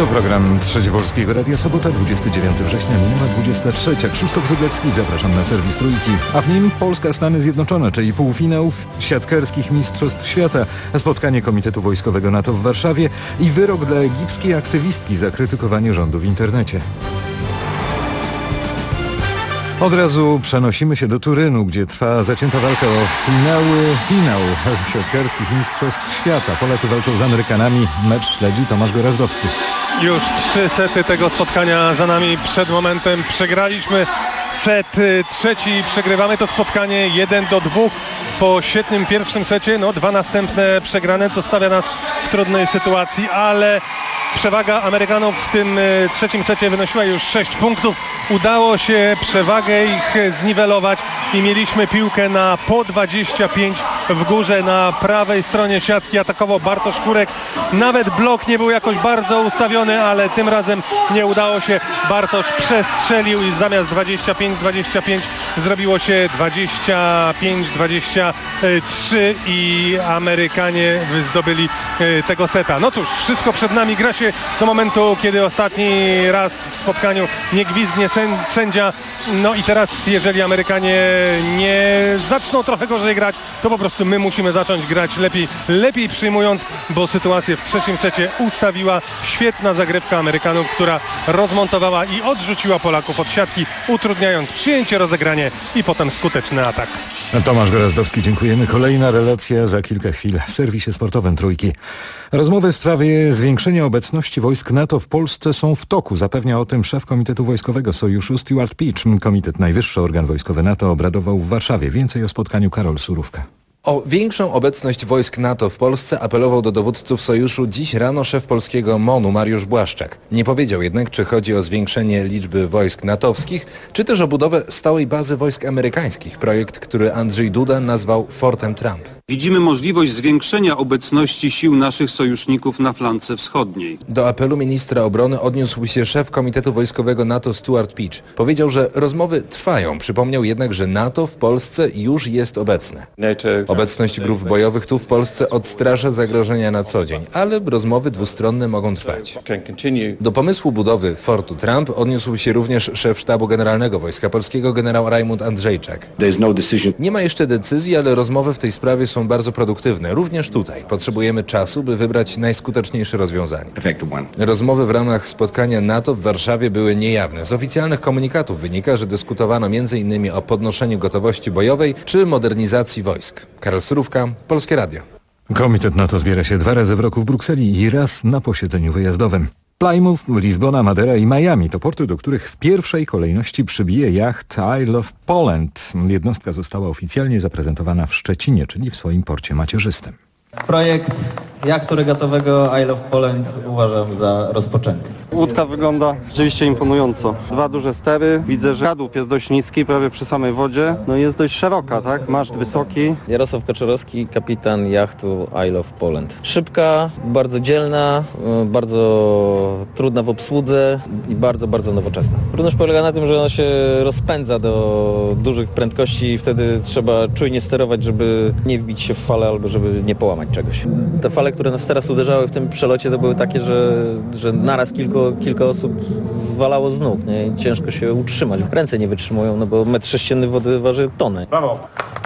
To program Trzeci Polskiego Radia, sobota, 29 września, minęła 23. Krzysztof Zyblewski, zapraszam na serwis Trójki, a w nim Polska, Stany Zjednoczone, czyli półfinałów siatkarskich Mistrzostw Świata, spotkanie Komitetu Wojskowego NATO w Warszawie i wyrok dla egipskiej aktywistki za krytykowanie rządu w internecie. Od razu przenosimy się do Turynu, gdzie trwa zacięta walka o finał siatkarskich Mistrzostw Świata. Polacy walczą z Amerykanami. Mecz śledzi Tomasz Gorazdowski. Już 3 sety tego spotkania za nami. Przed momentem przegraliśmy set trzeci. Przegrywamy to spotkanie 1-2 po świetnym pierwszym secie. 2 następne przegrane, co stawia nas w trudnej sytuacji, ale przewaga Amerykanów w tym trzecim secie wynosiła już 6 punktów. Udało się przewagę ich zniwelować i mieliśmy piłkę na po 25 w górze na prawej stronie siatki. Atakował Bartosz Kurek. Nawet blok nie był jakoś bardzo ustawiony, ale tym razem nie udało się. Bartosz przestrzelił i zamiast 25-25 zrobiło się 25-23 i Amerykanie zdobyli tego seta. No cóż, wszystko przed nami. Gra się do momentu, kiedy ostatni raz w spotkaniu nie gwizdnie sędzia. No i teraz, jeżeli Amerykanie nie zaczną trochę gorzej grać, to po prostu my musimy zacząć grać lepiej przyjmując, bo sytuację w trzecim secie ustawiła świetna zagrywka Amerykanów, która rozmontowała i odrzuciła Polaków od siatki, utrudniając przyjęcie, rozegranie i potem skuteczny atak. Tomasz Gorazdowski, dziękujemy. Kolejna relacja za kilka chwil w serwisie sportowym Trójki. Rozmowy w sprawie zwiększenia obecności wojsk NATO w Polsce są w toku. Zapewnia o tym szef Komitetu Wojskowego Sojuszu Stuart Peach. Komitet, najwyższy organ wojskowy NATO, obradował w Warszawie. Więcej o spotkaniu Karol Surówka. O większą obecność wojsk NATO w Polsce apelował do dowódców sojuszu dziś rano szef polskiego MON-u Mariusz Błaszczak. Nie powiedział jednak, czy chodzi o zwiększenie liczby wojsk natowskich, czy też o budowę stałej bazy wojsk amerykańskich. Projekt, który Andrzej Duda nazwał Fortem Trump. Widzimy możliwość zwiększenia obecności sił naszych sojuszników na flance wschodniej. Do apelu ministra obrony odniósł się szef Komitetu Wojskowego NATO Stuart Peach. Powiedział, że rozmowy trwają. Przypomniał jednak, że NATO w Polsce już jest obecne. Obecność grup bojowych tu w Polsce odstrasza zagrożenia na co dzień, ale rozmowy dwustronne mogą trwać. Do pomysłu budowy Fortu Trump odniósł się również szef Sztabu Generalnego Wojska Polskiego generał Rajmund Andrzejczak. Nie ma jeszcze decyzji, ale rozmowy w tej sprawie są bardzo produktywne. Również tutaj potrzebujemy czasu, by wybrać najskuteczniejsze rozwiązanie. Rozmowy w ramach spotkania NATO w Warszawie były niejawne. Z oficjalnych komunikatów wynika, że dyskutowano m.in. o podnoszeniu gotowości bojowej czy modernizacji wojsk. Karol Surówka, Polskie Radio. Komitet NATO zbiera się 2 razy w roku w Brukseli i raz na posiedzeniu wyjazdowym. Plymouth, Lizbona, Madera i Miami to porty, do których w pierwszej kolejności przybije jacht Isle of Poland. Jednostka została oficjalnie zaprezentowana w Szczecinie, czyli w swoim porcie macierzystym. Projekt jachtu regatowego Isle of Poland uważam za rozpoczęty. Łódka wygląda rzeczywiście imponująco. 2 duże stery, widzę, że kadłub jest dość niski, prawie przy samej wodzie. Jest dość szeroka, tak? Maszt wysoki. Jarosław Kaczorowski, kapitan jachtu Isle of Poland. Szybka, bardzo dzielna, bardzo trudna w obsłudze i bardzo, bardzo nowoczesna. Trudność polega na tym, że ona się rozpędza do dużych prędkości i wtedy trzeba czujnie sterować, żeby nie wbić się w falę albo żeby nie połamać czegoś. Te fale, które nas teraz uderzały w tym przelocie, to były takie, że naraz kilka osób zwalało z nóg. Nie? Ciężko się utrzymać. Ręce nie wytrzymują, bo metr sześcienny wody waży tonę. Brawo!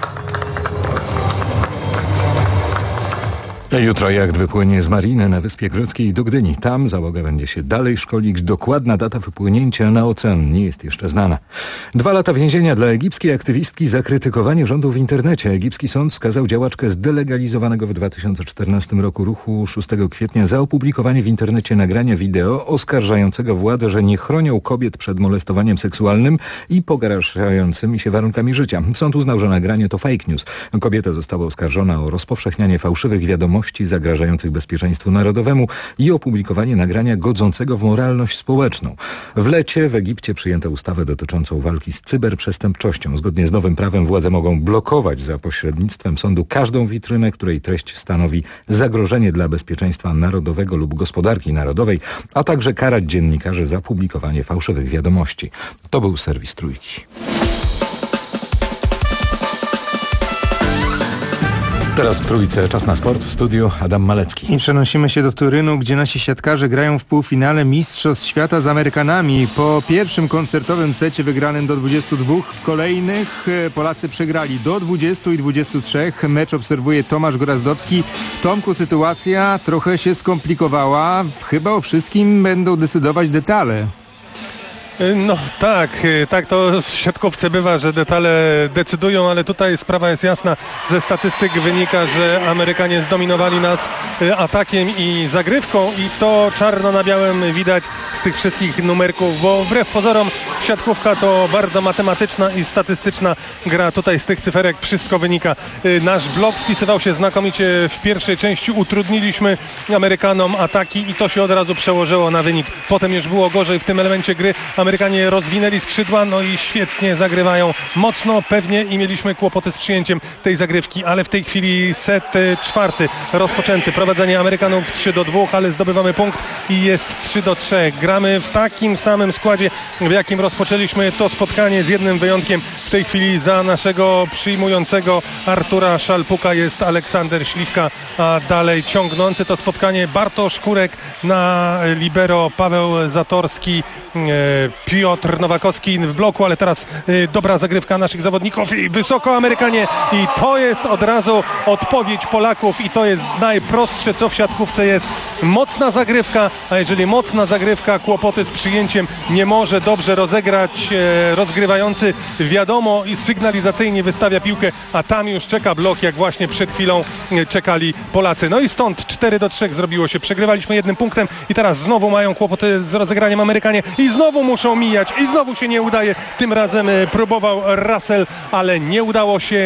Jutro jacht wypłynie z mariny na Wyspie Grodzkiej do Gdyni. Tam załoga będzie się dalej szkolić. Dokładna data wypłynięcia na ocean nie jest jeszcze znana. 2 lata więzienia dla egipskiej aktywistki za krytykowanie rządu w internecie. Egipski sąd skazał działaczkę zdelegalizowanego w 2014 roku ruchu 6 kwietnia za opublikowanie w internecie nagrania wideo oskarżającego władze, że nie chronią kobiet przed molestowaniem seksualnym i pogarszającymi się warunkami życia. Sąd uznał, że nagranie to fake news. Kobieta została oskarżona o rozpowszechnianie fałszywych wiadomości zagrażających bezpieczeństwu narodowemu i opublikowanie nagrania godzącego w moralność społeczną. W lecie w Egipcie przyjęto ustawę dotyczącą walki z cyberprzestępczością. Zgodnie z nowym prawem władze mogą blokować za pośrednictwem sądu każdą witrynę, której treść stanowi zagrożenie dla bezpieczeństwa narodowego lub gospodarki narodowej, a także karać dziennikarzy za publikowanie fałszywych wiadomości. To był serwis Trójki. Teraz w Trójce czas na sport, w studiu Adam Malecki. I przenosimy się do Turynu, gdzie nasi siatkarze grają w półfinale Mistrzostw Świata z Amerykanami. Po pierwszym koncertowym secie wygranym do 22, w kolejnych Polacy przegrali do 20 i 23. Mecz obserwuje Tomasz Gorazdowski. Tomku, sytuacja trochę się skomplikowała. Chyba o wszystkim będą decydować detale. No tak to w siatkówce bywa, że detale decydują, ale tutaj sprawa jest jasna. Ze statystyk wynika, że Amerykanie zdominowali nas atakiem i zagrywką i to czarno na białym widać z tych wszystkich numerków, bo wbrew pozorom siatkówka to bardzo matematyczna i statystyczna gra. Tutaj z tych cyferek wszystko wynika. Nasz blok spisywał się znakomicie w pierwszej części, utrudniliśmy Amerykanom ataki i to się od razu przełożyło na wynik. Potem już było gorzej w tym elemencie gry. Amerykanie rozwinęli skrzydła, no i świetnie zagrywają mocno, pewnie i mieliśmy kłopoty z przyjęciem tej zagrywki, ale w tej chwili set czwarty rozpoczęty. Prowadzenie Amerykanów 3-2, ale zdobywamy punkt i jest 3-3. Gramy w takim samym składzie, w jakim rozpoczęliśmy to spotkanie, z jednym wyjątkiem. W tej chwili za naszego przyjmującego Artura Szalpuka jest Aleksander Śliwka, a dalej ciągnący to spotkanie Bartosz Kurek na libero, Paweł Zatorski, Piotr Nowakowski w bloku, ale teraz dobra zagrywka naszych zawodników i wysoko Amerykanie i to jest od razu odpowiedź Polaków i to jest najprostsze, co w siatkówce jest. Mocna zagrywka, a jeżeli mocna zagrywka, kłopoty z przyjęciem, nie może dobrze rozegrać rozgrywający, wiadomo, i sygnalizacyjnie wystawia piłkę, a tam już czeka blok, jak właśnie przed chwilą czekali Polacy. No i stąd 4-3 zrobiło się. Przegrywaliśmy jednym punktem i teraz znowu mają kłopoty z rozegraniem Amerykanie i znowu muszą mijać i znowu się nie udaje. Tym razem próbował Russell, ale nie udało się.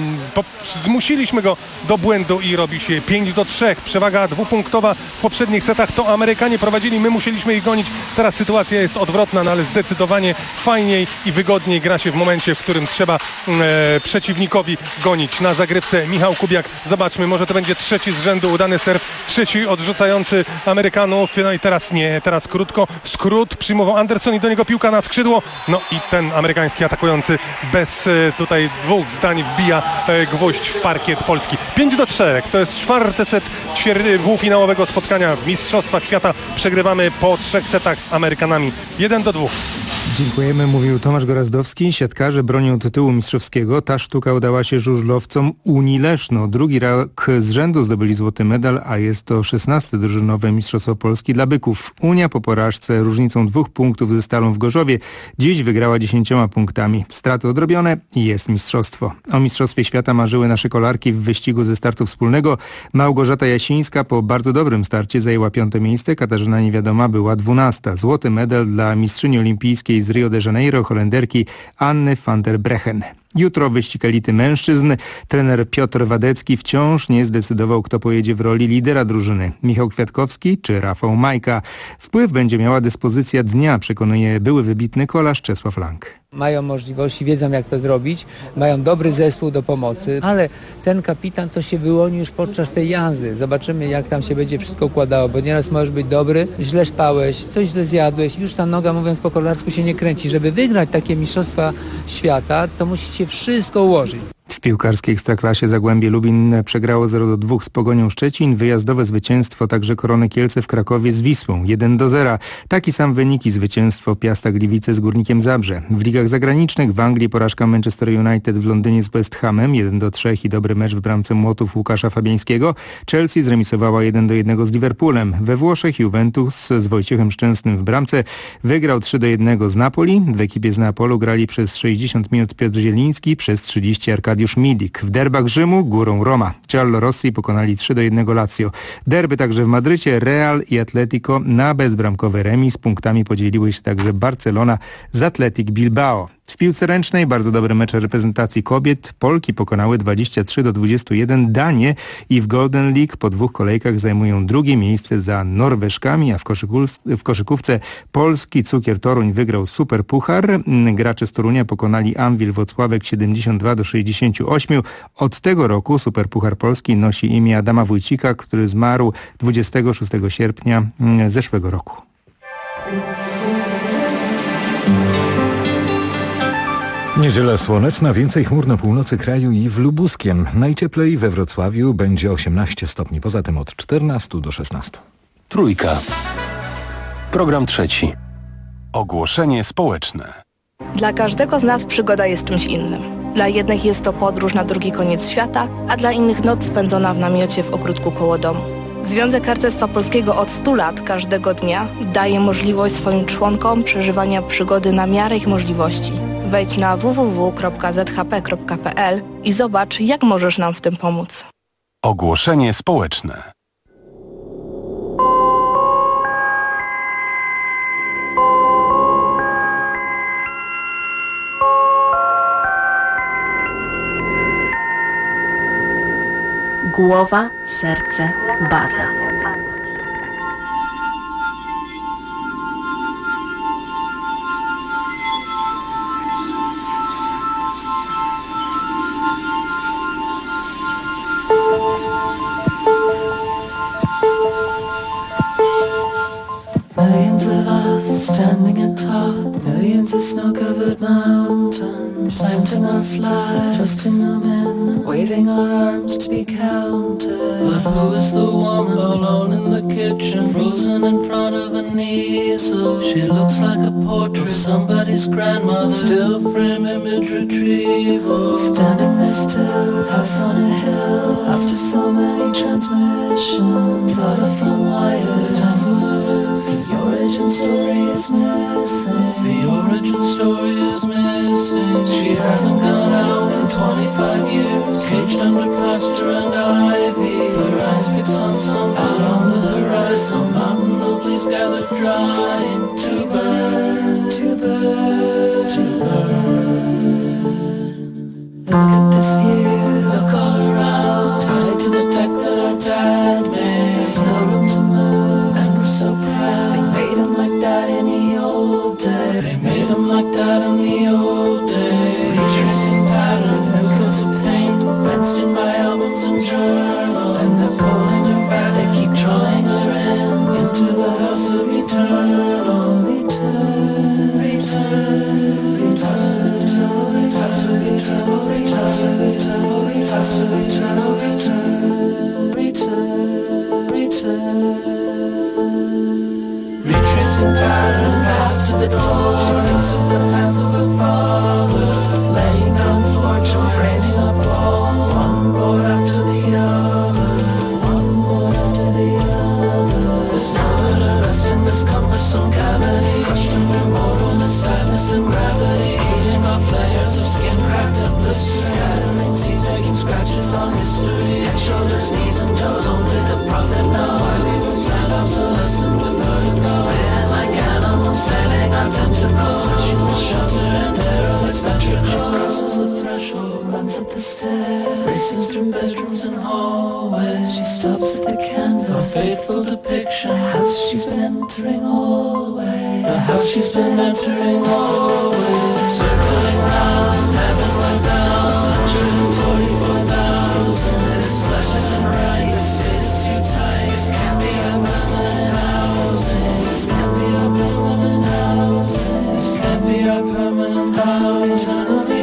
Zmusiliśmy go do błędu i robi się 5-3. Przewaga dwupunktowa w poprzednich setach to Amerykanie prowadzili, my musieliśmy ich gonić. Teraz sytuacja jest odwrotna, no ale zdecydowanie fajniej i wygodniej gra się w momencie, w którym trzeba przeciwnikowi gonić. Na zagrywce Michał Kubiak. Zobaczmy, może to będzie trzeci z rzędu udany serw, trzeci odrzucający Amerykanów. No i teraz nie, teraz krótko. Skrót przyjmował Anderson i do niego piłka na skrzydło. No i ten amerykański atakujący bez tutaj dwóch zdań wbija gwoźdź w parkiet Polski. 5-3. To jest czwarty set półfinałowego spotkania w Mistrzostwach Świata. Przegrywamy po 3 setach z Amerykanami. 1-2. Dziękujemy, mówił Tomasz Gorazdowski. Siatkarze bronią tytułu mistrzowskiego. Ta sztuka udała się żużlowcom Unii Leszno. Drugi rok z rzędu zdobyli złoty medal, a jest to 16. drużynowe Mistrzostwo Polski dla byków. Unia po porażce różnicą 2 punktów ze Stalą w Gorzowie dziś wygrała 10 punktami. Straty odrobione i jest mistrzostwo. O Mistrzostwie Świata marzyły nasze kolarki w wyścigu ze startu wspólnego. Małgorzata Jasińska po bardzo dobrym starcie zajęła 5. miejsce. Katarzyna Niewiadoma była 12. Złoty medal dla mistrzyni olimpijskiej z Rio de Janeiro, Holenderki Anny van der Brechen. Jutro wyścig elity mężczyzn. Trener Piotr Wadecki wciąż nie zdecydował, kto pojedzie w roli lidera drużyny. Michał Kwiatkowski czy Rafał Majka. Wpływ będzie miała dyspozycja dnia, przekonuje były wybitny kolarz Czesław Lang. Mają możliwości, wiedzą jak to zrobić, mają dobry zespół do pomocy, ale ten kapitan to się wyłoni już podczas tej jazdy. Zobaczymy, jak tam się będzie wszystko układało, bo nieraz możesz być dobry, źle spałeś, coś źle zjadłeś, już ta noga, mówiąc po kolarsku, się nie kręci. Żeby wygrać takie mistrzostwa świata, to musicie wszystko ułożyć. W piłkarskiej ekstraklasie Zagłębie Lubin przegrało 0-2 z Pogonią Szczecin. Wyjazdowe zwycięstwo także Korony Kielce w Krakowie z Wisłą 1-0. Taki sam wynik i zwycięstwo Piasta Gliwice z Górnikiem Zabrze. W ligach zagranicznych w Anglii porażka Manchester United w Londynie z West Hamem 1-3 i dobry mecz w bramce młotów Łukasza Fabiańskiego. Chelsea zremisowała 1-1 z Liverpoolem. We Włoszech Juventus z Wojciechem Szczęsnym w bramce wygrał 3-1 z Napoli. W ekipie z Neapolu grali przez 60 minut Piotr Zieliński, przez 30 Arkadiusz Milik. W derbach Rzymu górą Roma. Giallorossi pokonali 3-1 Lazio. Derby także w Madrycie. Real i Atletico na bezbramkowy remis. Punktami podzieliły się także Barcelona z Athletic Bilbao. W piłce ręcznej bardzo dobre mecze reprezentacji kobiet. Polki pokonały 23-21 Danię i w Golden League po 2 kolejkach zajmują drugie miejsce za Norweżkami, a w koszykówce polski Cukier Toruń wygrał Superpuchar. Gracze z Torunia pokonali Anwil Włocławek 72-68. Od tego roku Superpuchar Polski nosi imię Adama Wójcika, który zmarł 26 sierpnia zeszłego roku. Niedziela słoneczna, więcej chmur na północy kraju i w Lubuskiem. Najcieplej we Wrocławiu będzie 18 stopni, poza tym od 14 do 16. Trójka. Program trzeci. Ogłoszenie społeczne. Dla każdego z nas przygoda jest czymś innym. Dla jednych jest to podróż na drugi koniec świata, a dla innych noc spędzona w namiocie w ogródku koło domu. Związek Harcerstwa Polskiego od 100 lat każdego dnia daje możliwość swoim członkom przeżywania przygody na miarę ich możliwości. Wejdź na www.zhp.pl i zobacz, jak możesz nam w tym pomóc. Ogłoszenie społeczne. Głowa, serce, baza. Millions of us standing atop millions of snow-covered mountains, planting our flags, thrusting them in, waving our arms to be counted. But who is the woman alone in the kitchen, frozen in front of an easel? She looks like a portrait of somebody's grandmother, still frame image retrieval. Standing there still, house on a hill, after so many transmissions, telephone wires hanging the roof. The origin story is missing. The origin story is missing. She hasn't gone out in 25 years, caged under plaster and ivy. Her eyes fix on something out on the horizon. Mountain of leaves gathered dry to burn, to burn, to burn. Look at this view, look all around, tied to the deck that our dad made. There's no room to move, and we're so proud. They made him like that in the old days. They made him like that in the old days. Retracing patterns, new coats of paint, fenced in by albums and journals. And they're pulling her back, they keep drawing her into the house of eternal return, return, return, retracing pattern path to the door. She thinks of the plans of her father, laying down fortune, framing up walls, one board after the other, one board after the other. The snow that arrests in this cumbersome cavity, crushed in mortalness, sadness and gravity, eating off layers of skin cracked and blisters, scattering seeds, making scratches on history, head, shoulders, knees and toes. Only the prophet knows why we were found obsolescent with vertigo, hidden like animals, flailing our tentacles, searching for shelter and derelict ventricles. She crosses the threshold, runs up the stairs, races through bedrooms and hallways. She stops at the canvas, a faithful depiction, the house she's been entering always, the house she's been entering always. Circling round, heavenward bound, 144,000. This flesh isn't right, this is too tight. This can't be a permanent housing. This can't be a permanent housing. This can't be a permanent housing. Eternally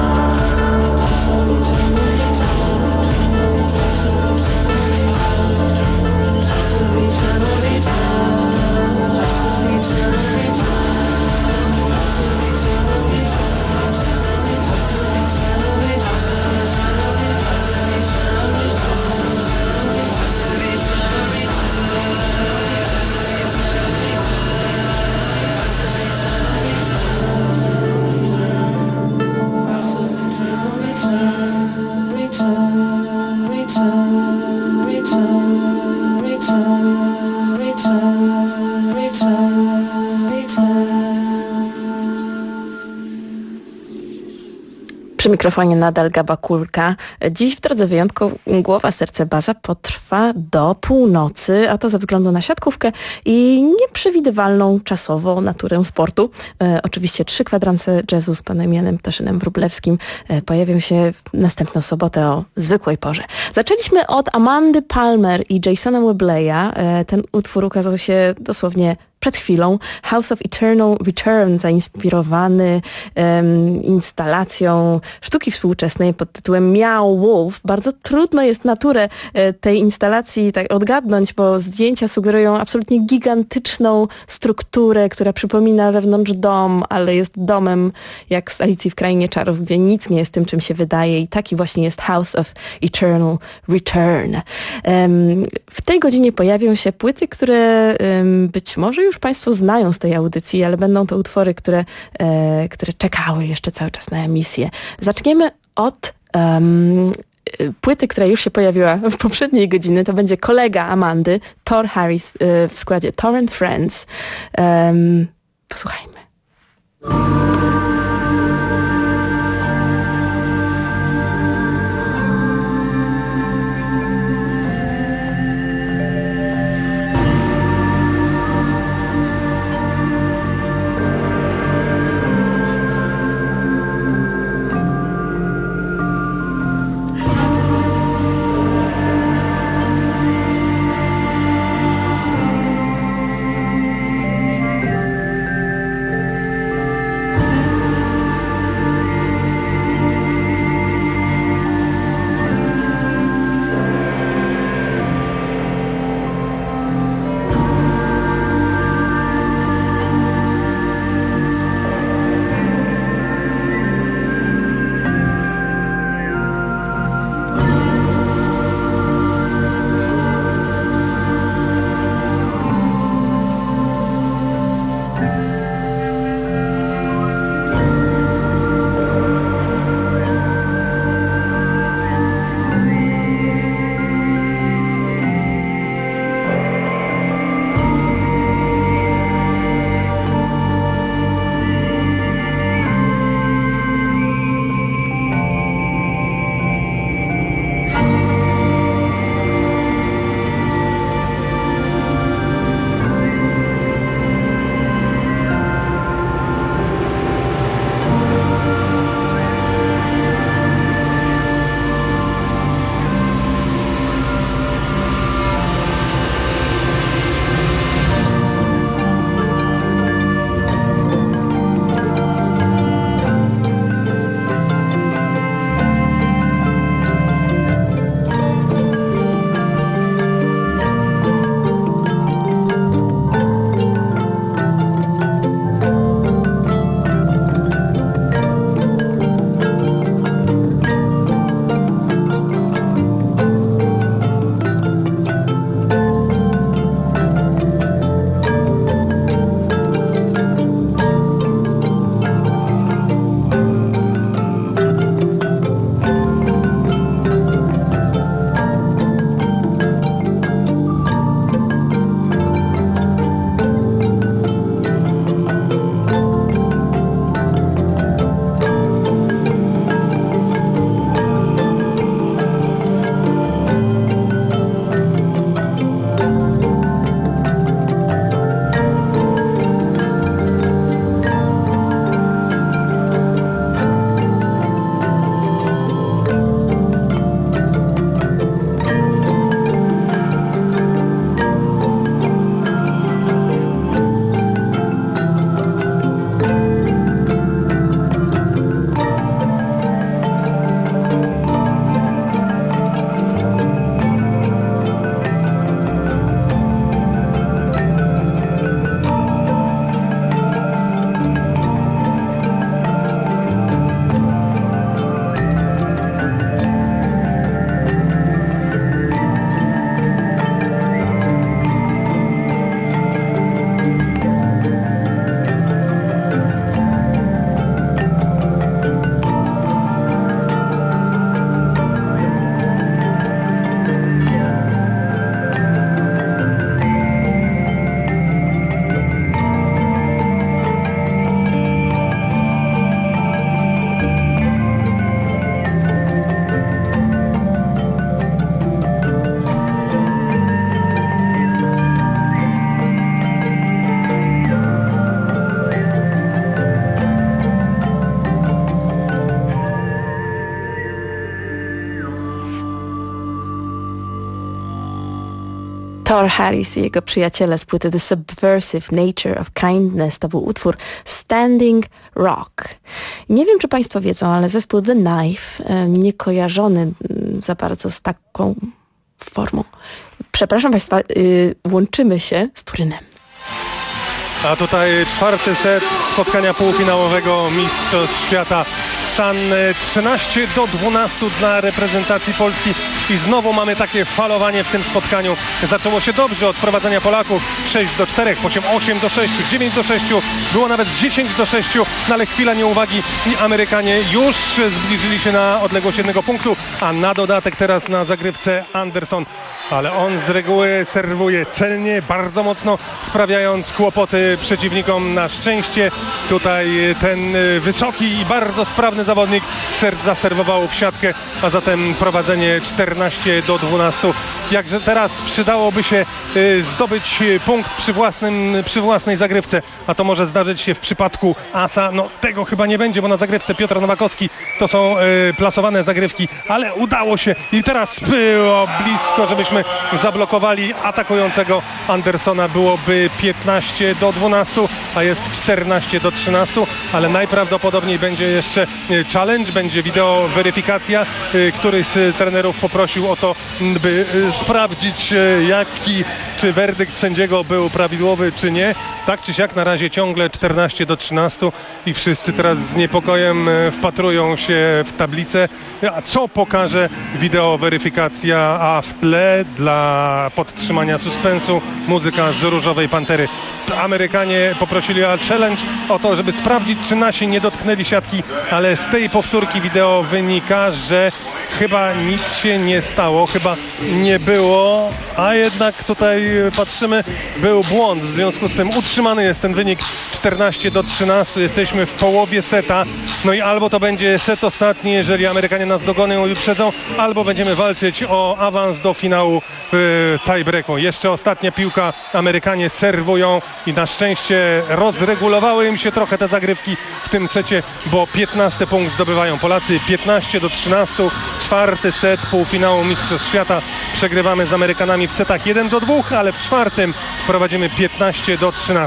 Przy mikrofonie nadal Gaba Kulka. Dziś w drodze wyjątku Głowa, serce, baza potrwa do północy, a to ze względu na siatkówkę i nieprzewidywalną czasowo naturę sportu. Oczywiście 3 kwadranse jazzu z panem Janem Ptaszynem Wróblewskim pojawią się w następną sobotę o zwykłej porze. Zaczęliśmy od Amandy Palmer i Jasona Webleya. Ten utwór ukazał się dosłownie przed chwilą. House of Eternal Return, zainspirowany instalacją sztuki współczesnej pod tytułem Meow Wolf. Bardzo trudno jest naturę tej instalacji tak odgadnąć, bo zdjęcia sugerują absolutnie gigantyczną strukturę, która przypomina wewnątrz dom, ale jest domem jak z Alicji w Krainie Czarów, gdzie nic nie jest tym, czym się wydaje i taki właśnie jest House of Eternal Return. W tej godzinie pojawią się płyty, które być może już Państwo znają z tej audycji, ale będą to utwory, które czekały jeszcze cały czas na emisję. Zaczniemy od płyty, która już się pojawiła w poprzedniej godzinie. To będzie kolega Amandy, Thor Harris w składzie Thor and Friends. Posłuchajmy. Thor Harris i jego przyjaciele z płyty The Subversive Nature of Kindness to był utwór Standing Rock. Nie wiem, czy Państwo wiedzą, ale zespół The Knife, nie kojarzony za bardzo z taką formą. Przepraszam Państwa, łączymy się z Turynem. A tutaj czwarty set spotkania półfinałowego Mistrzostw Świata. Stan 13-12 dla reprezentacji Polski i znowu mamy takie falowanie w tym spotkaniu. Zaczęło się dobrze od prowadzenia Polaków 6-4, potem 8-6, 9-6, było nawet 10-6, no ale chwila nieuwagi i Amerykanie już zbliżyli się na odległość 1 punktu, a na dodatek teraz na zagrywce Anderson. Ale on z reguły serwuje celnie, bardzo mocno, sprawiając kłopoty przeciwnikom. Na szczęście tutaj ten wysoki i bardzo sprawny zawodnik zaserwował w siatkę, a zatem prowadzenie 14-12. Jakże teraz przydałoby się zdobyć punkt przy własnej zagrywce, a to może zdarzyć się w przypadku asa. No tego chyba nie będzie, bo na zagrywce Piotr Nowakowski to są plasowane zagrywki, ale udało się i teraz było blisko, żebyśmy zablokowali atakującego Andersona. Byłoby 15-12, a jest 14-13, ale najprawdopodobniej będzie jeszcze challenge, będzie wideo weryfikacja. Któryś z trenerów poprosił o to, by sprawdzić czy werdykt sędziego był prawidłowy, czy nie. Tak czy siak na razie ciągle 14-13 i wszyscy teraz z niepokojem wpatrują się w tablicę. A co pokaże wideo weryfikacja, a w tle dla podtrzymania suspensu muzyka z Różowej Pantery. Amerykanie poprosili o challenge, o to, żeby sprawdzić, czy nasi nie dotknęli siatki, ale z tej powtórki wideo wynika, że chyba nic się nie stało, chyba nie było, a jednak tutaj patrzymy, był błąd, w związku z tym utrzymany jest ten wynik 14-13, jesteśmy w połowie seta, no i albo to będzie set ostatni, jeżeli Amerykanie nas dogonią i wyprzedzą, albo będziemy walczyć o awans do finału tiebreaku. Jeszcze ostatnia piłka, Amerykanie serwują i na szczęście rozregulowały im się trochę te zagrywki w tym secie, bo 15 punkt zdobywają Polacy, 15-13, czwarty set półfinału Mistrzostw Świata. Przegrywamy z Amerykanami w setach 1-2, ale w czwartym prowadzimy 15-13.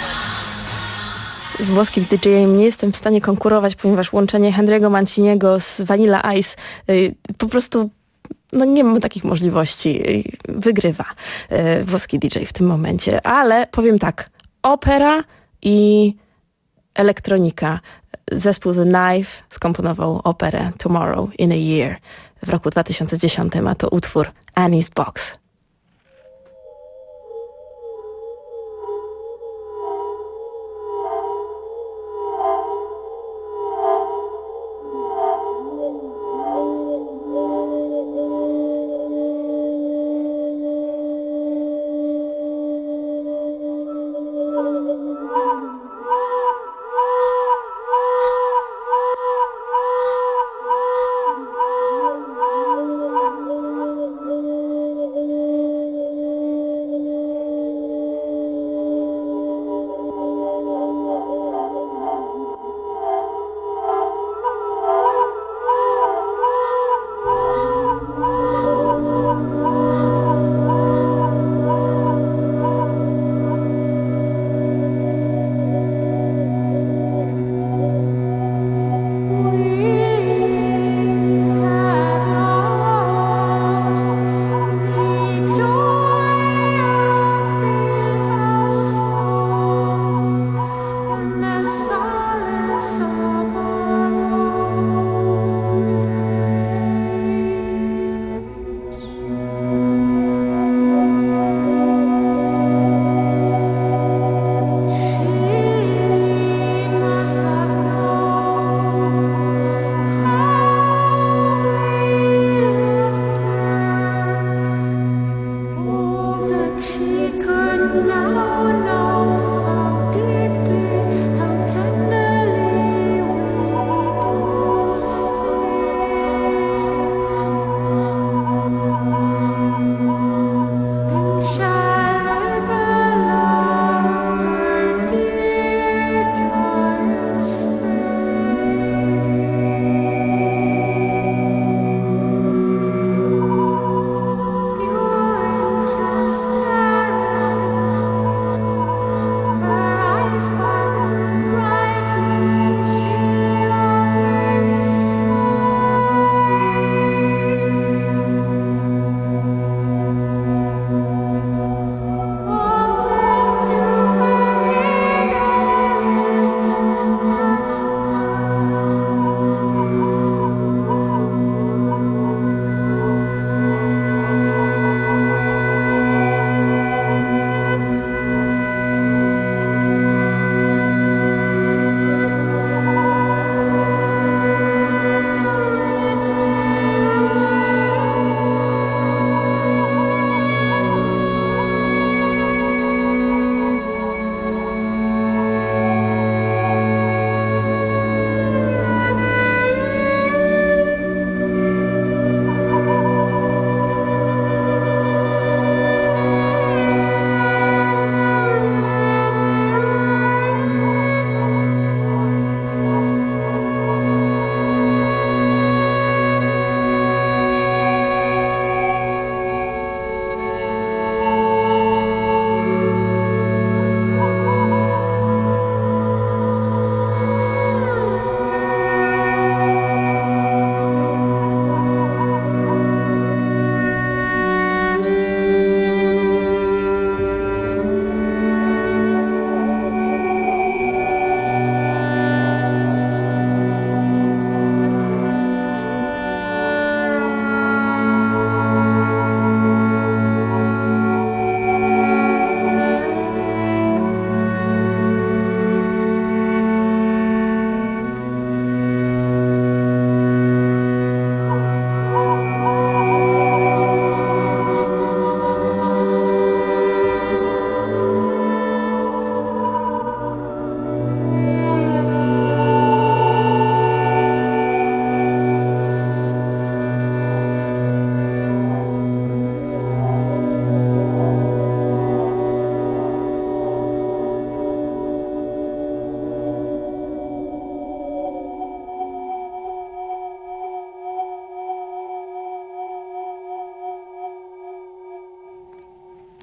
Z włoskim DJ-em nie jestem w stanie konkurować, ponieważ łączenie Henry'ego Manciniego z Vanilla Ice po prostu nie mam takich możliwości. Wygrywa włoski DJ w tym momencie. Ale powiem tak, opera i elektronika. Zespół The Knife skomponował operę Tomorrow in a Year w roku 2010, a to utwór Annie's Box.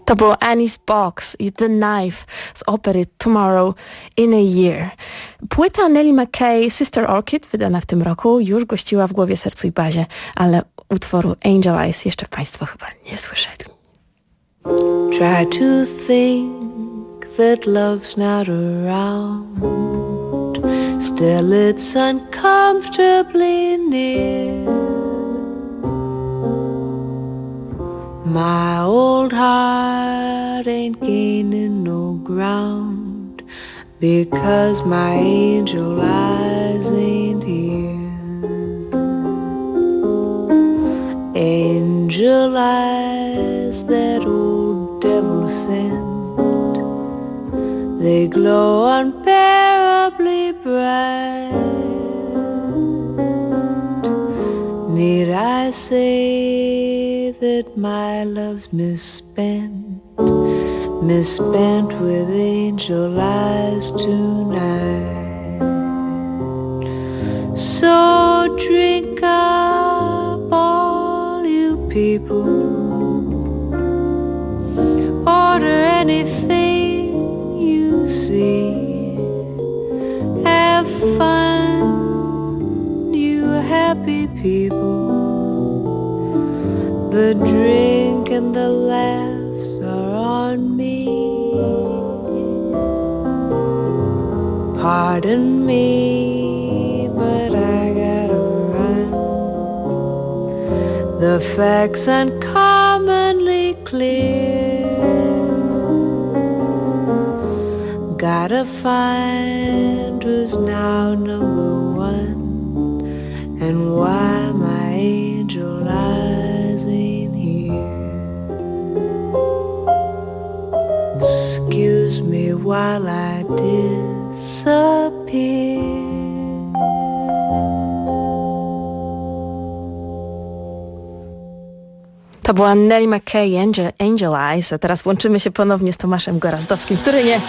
To było Annie's Box i The Knife z opery Tomorrow in a Year. Płyta Nellie McKay Sister Orchid, wydana w tym roku, już gościła w Głowie, Sercu i Bazie, ale utworu Angel Eyes jeszcze Państwo chyba nie słyszeli. Try to think that love's not around, still it's uncomfortably near. My old heart ain't gaining no ground, because my angel eyes ain't here. Angel eyes that old devil sent, they glow unbearably bright. Need I say that my love's misspent with angel eyes tonight? So drink up, all you people, order anything you see, have fun, you happy people. The drink and the laughs are on me. Pardon me, but I gotta run. The facts uncommonly clear. Gotta find who's now number one, and why my angel eyes ain't here. Excuse me while I disappear. To była Nellie McKay, Angel Eyes, a teraz łączymy się ponownie z Tomaszem Gorazdowskim, który nie...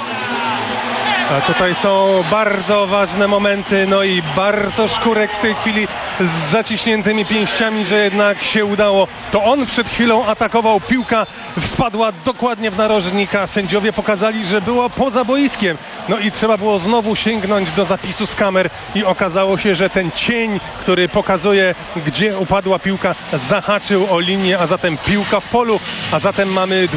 A tutaj są bardzo ważne momenty, no i Bartosz Kurek w tej chwili z zaciśniętymi pięściami, że jednak się udało. To on przed chwilą atakował, piłka spadła dokładnie w narożnika. Sędziowie pokazali, że była poza boiskiem. No i trzeba było znowu sięgnąć do zapisu z kamer i okazało się, że ten cień, który pokazuje, gdzie upadła piłka, zahaczył o linię, a zatem piłka w polu, a zatem mamy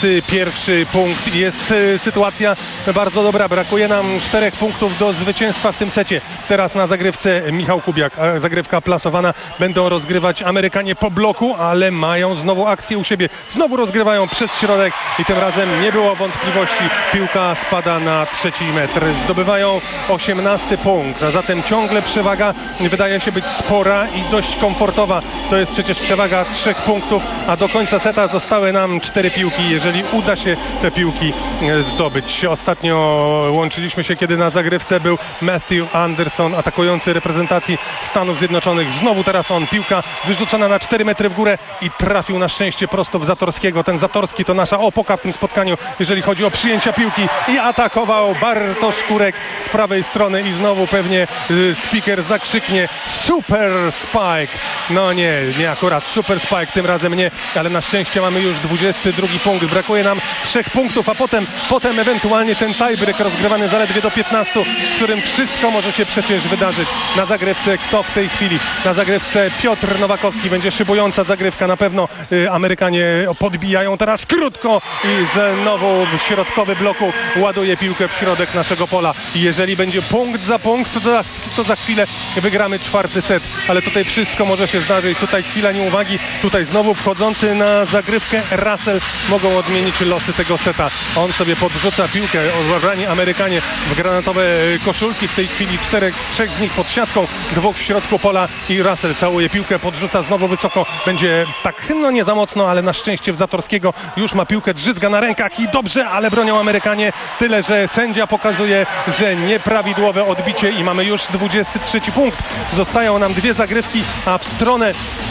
21 punkt. Jest sytuacja bardzo dobra, brakuje nam 4 punktów do zwycięstwa w tym secie. Teraz na zagrywce Michał Kubiak, zagrywka plasowana, będą rozgrywać Amerykanie po bloku, ale mają znowu akcję u siebie. Znowu rozgrywają przez środek i tym razem nie było wątpliwości. Piłka spada na 3. metr. Zdobywają 18 punkt, a zatem ciągle przewaga wydaje się być spora i dość komfortowa. To jest przecież przewaga 3 punktów, a do końca seta zostały nam 4 piłki, jeżeli uda się te piłki zdobyć. Ostatnio łączyliśmy się, kiedy na zagrywce był Matthew Anderson, atakujący reprezentacji Stanów Zjednoczonych. Znowu teraz on, piłka wyrzucona na 4 metry w górę i trafił na szczęście prosto w Zatorskiego. Ten Zatorski to nasza opoka w tym spotkaniu, jeżeli chodzi o przyjęcia piłki, i atakował Bartosz Kurek z prawej strony i znowu pewnie speaker zakrzyknie Super Spike. No nie akurat Super Spike, tym razem nie, ale na szczęście mamy już 22 punkt. Brakuje nam 3 punktów, a potem ewentualnie ten tiebreak rozgrywany zaledwie do 15, w którym wszystko może się przecież wydarzyć. Na zagrywce kto w tej chwili? Na zagrywce Piotr Nowakowski. Będzie szybująca zagrywka na pewno. Amerykanie podbijają teraz krótko i znowu w środkowy bloku ładuje piłkę w środek naszego pola. I jeżeli będzie punkt za punkt, to za chwilę wygramy 4. set. Ale tutaj wszystko może się zdarzyć. Tutaj chwila nieuwagi. Tutaj znowu wchodzący na zagrywkę Russell mogą odmienić losy tego seta. On sobie podrzuca piłkę. Obrani Amerykanie w granatowe koszulki. W tej chwili 3 z nich pod siatką, 2 w środku pola i Russell całuje piłkę, podrzuca znowu wysoko. Będzie tak, no nie za mocno, ale na szczęście w Zatorskiego już ma piłkę, drzyzga na rękach i dobrze, ale bronią Amerykanie. Tyle, że sędzia pokazuje, że nieprawidłowe odbicie i mamy już 23 punkt. Zostają nam 2 zagrywki, a w stronę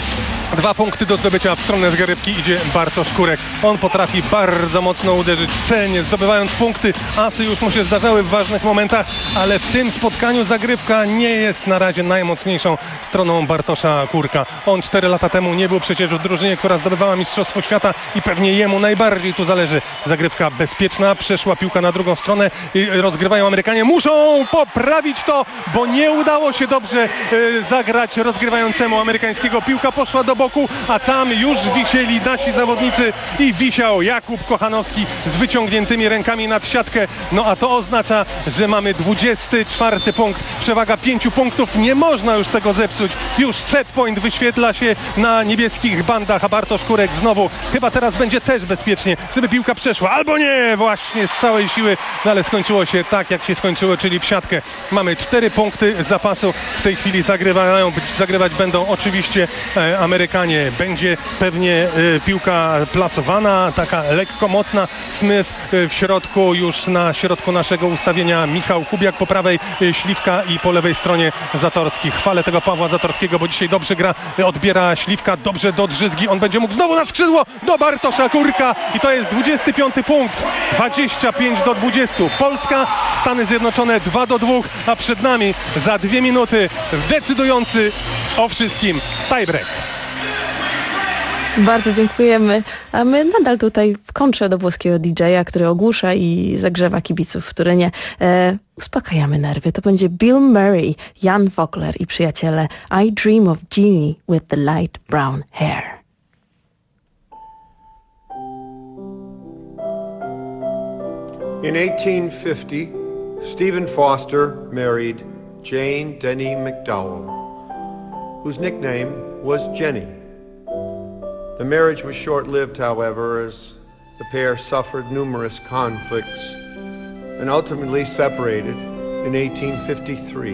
2 punkty do zdobycia w stronę Zgarybki idzie Bartosz Kurek. On potrafi bardzo mocno uderzyć celnie, zdobywając punkty. Asy już mu się zdarzały w ważnych momentach, ale w tym spotkaniu Zagrywka nie jest na razie najmocniejszą stroną Bartosza Kurka. On 4 lata temu nie był przecież w drużynie, która zdobywała Mistrzostwo Świata i pewnie jemu najbardziej tu zależy. Zagrywka bezpieczna, przeszła piłka na drugą stronę i rozgrywają Amerykanie. Muszą poprawić to, bo nie udało się dobrze zagrać rozgrywającemu amerykańskiego. Piłka poszła do boku, a tam już wisieli nasi zawodnicy i wisiał Jakub Kochanowski z wyciągniętymi rękami nad siatkę. No a to oznacza, że mamy 24 punkt. Przewaga 5 punktów. Nie można już tego zepsuć. Już set point wyświetla się na niebieskich bandach, a Bartosz Kurek znowu chyba teraz będzie też bezpiecznie, żeby piłka przeszła. Albo nie, właśnie z całej siły, no ale skończyło się tak, jak się skończyło, czyli w siatkę. Mamy 4 punkty zapasu. W tej chwili zagrywać będą oczywiście Amerykanie. Będzie pewnie piłka plasowana, taka lekko mocna. Smith w środku, już na środku naszego ustawienia Michał Kubiak, po prawej Śliwka i po lewej stronie Zatorski. Chwalę tego Pawła Zatorskiego, bo dzisiaj dobrze gra, odbiera Śliwka, dobrze do Drzyzgi. On będzie mógł znowu na skrzydło do Bartosza Kurka i to jest 25 punkt. 25-20. Polska, Stany Zjednoczone 2-2, a przed nami za 2 minuty decydujący o wszystkim tiebreak. Bardzo dziękujemy. A my nadal tutaj w kontrze do włoskiego DJ-a, który ogłusza i zagrzewa kibiców w Turynie. Uspokajamy nerwy. To będzie Bill Murray, Jan Vogler i przyjaciele. I Dream of Jeannie with the light brown hair. In 1850, Stephen Foster married Jane Denny McDowell, whose nickname was Jenny. The marriage was short-lived, however, as the pair suffered numerous conflicts and ultimately separated in 1853.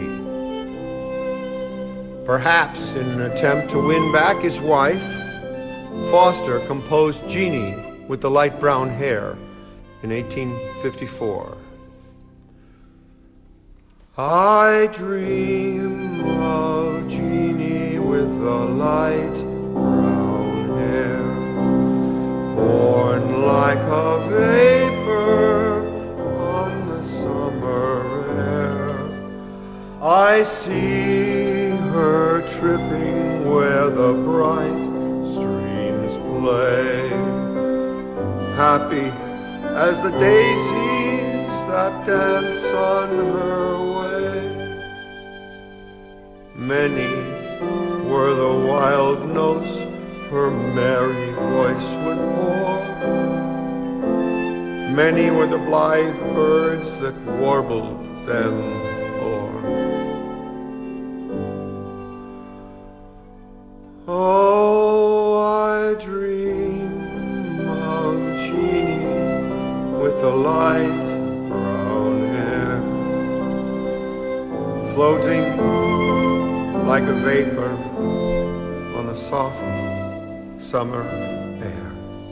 Perhaps in an attempt to win back his wife, Foster composed Jeannie with the light brown hair in 1854. I dream of Jeannie with the light brown hair, born like a vapor on the summer air. I see her tripping where the bright streams play, happy as the daisies that dance on her way. Many were the wild notes her merry voice would pour. Many were the blithe birds that warbled them o'er. Oh, I dream of Jeannie with the light brown hair, floating like a vapor on a soft summer air.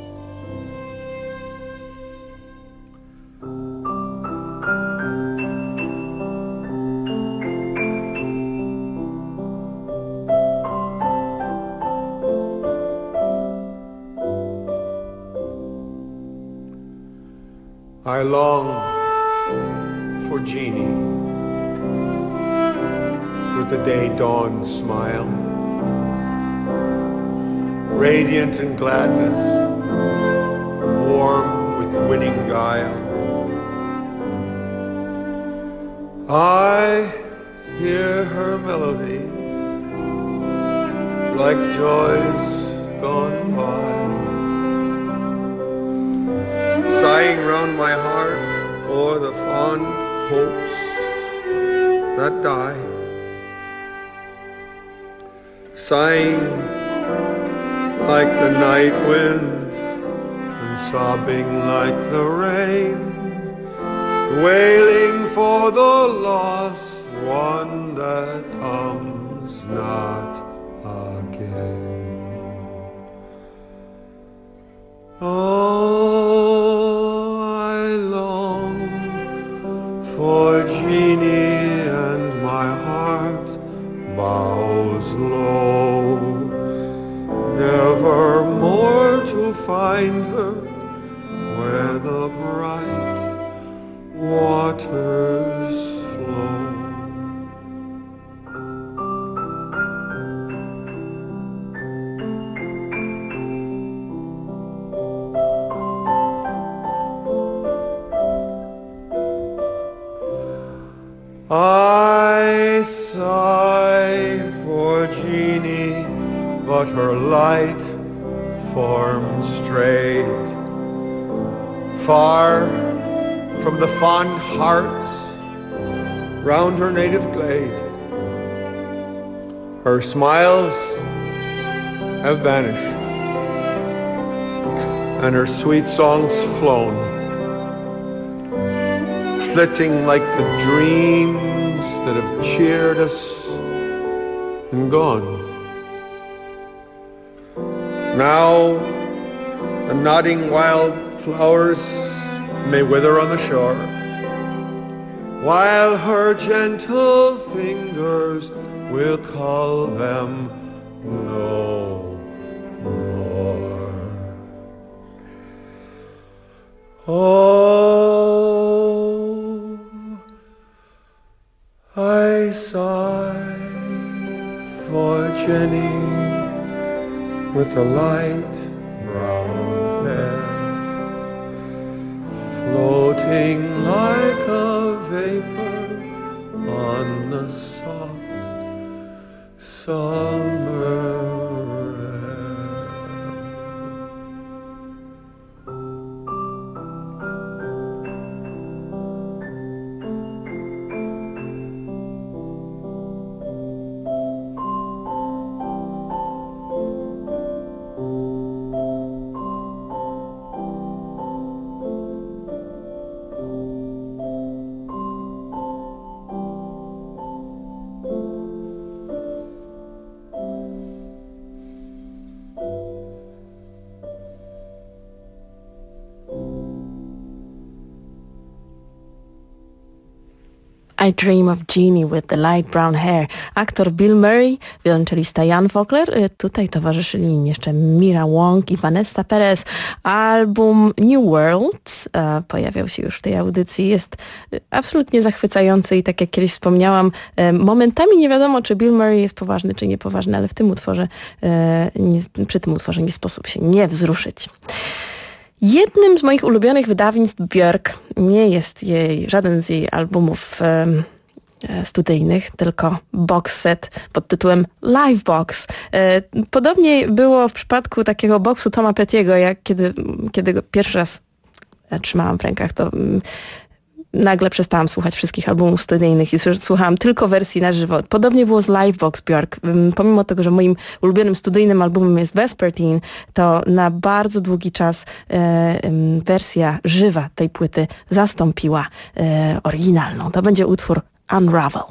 I long for Jeannie with the day dawn smile, radiant in gladness, warm with winning guile. I hear her melodies like joys gone by, sighing round my heart o'er the fond hopes that die, sighing like the night wind and sobbing like the rain, wailing for the lost one that comes not again. Oh, I long for Jeannie and my heart bows low find her where the bright waters flow. I sigh for Jeannie, but her light form strayed far from the fond hearts round her native glade. Her smiles have vanished, and her sweet songs flown, flitting like the dreams that have cheered us and gone. Now the nodding wild flowers may wither on the shore, while her gentle fingers will call them no more. Oh, I sigh for Jenny with the light brown hair, floating like a vapor on the soft summer I Dream of Jeannie with the Light Brown Hair. Aktor Bill Murray, wiolonczelista Jan Vogler, tutaj towarzyszyli im jeszcze Mira Wong i Vanessa Perez. Album New World pojawiał się już w tej audycji. Jest absolutnie zachwycający i tak jak kiedyś wspomniałam, momentami nie wiadomo, czy Bill Murray jest poważny, czy niepoważny, ale w tym utworze, przy tym utworze nie sposób się nie wzruszyć. Jednym z moich ulubionych wydawnictw Björk nie jest żaden z jej albumów studyjnych, tylko box set pod tytułem Live Box. Podobnie było w przypadku takiego boxu Toma Pettiego, jak kiedy go pierwszy raz trzymałam w rękach, to nagle przestałam słuchać wszystkich albumów studyjnych i słuchałam tylko wersji na żywo. Podobnie było z Livebox Björk. Pomimo tego, że moim ulubionym studyjnym albumem jest Vespertine, to na bardzo długi czas wersja żywa tej płyty zastąpiła oryginalną. To będzie utwór Unravel.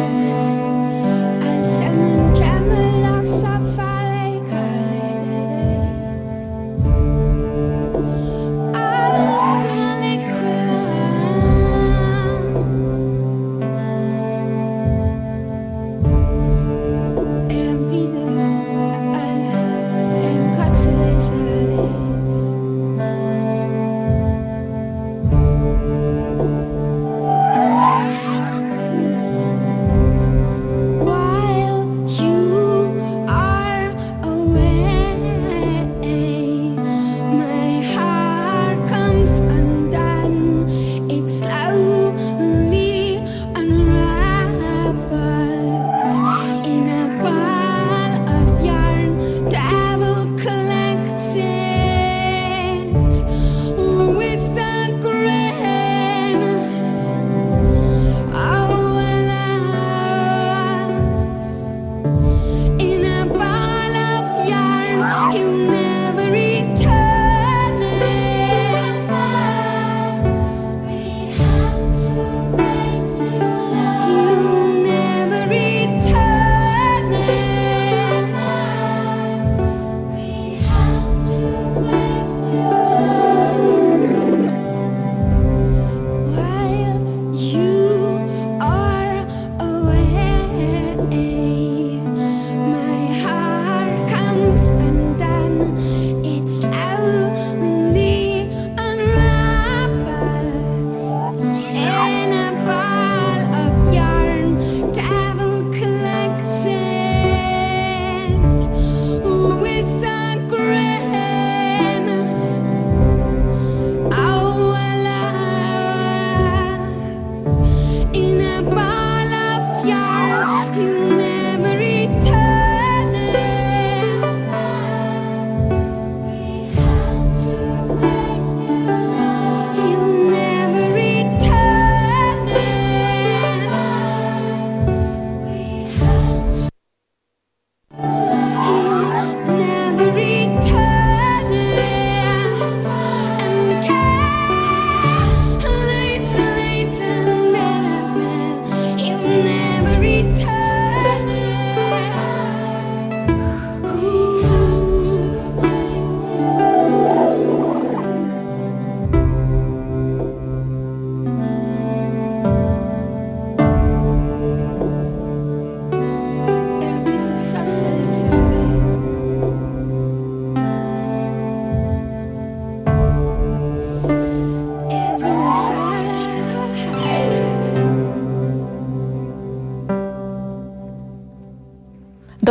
Lost of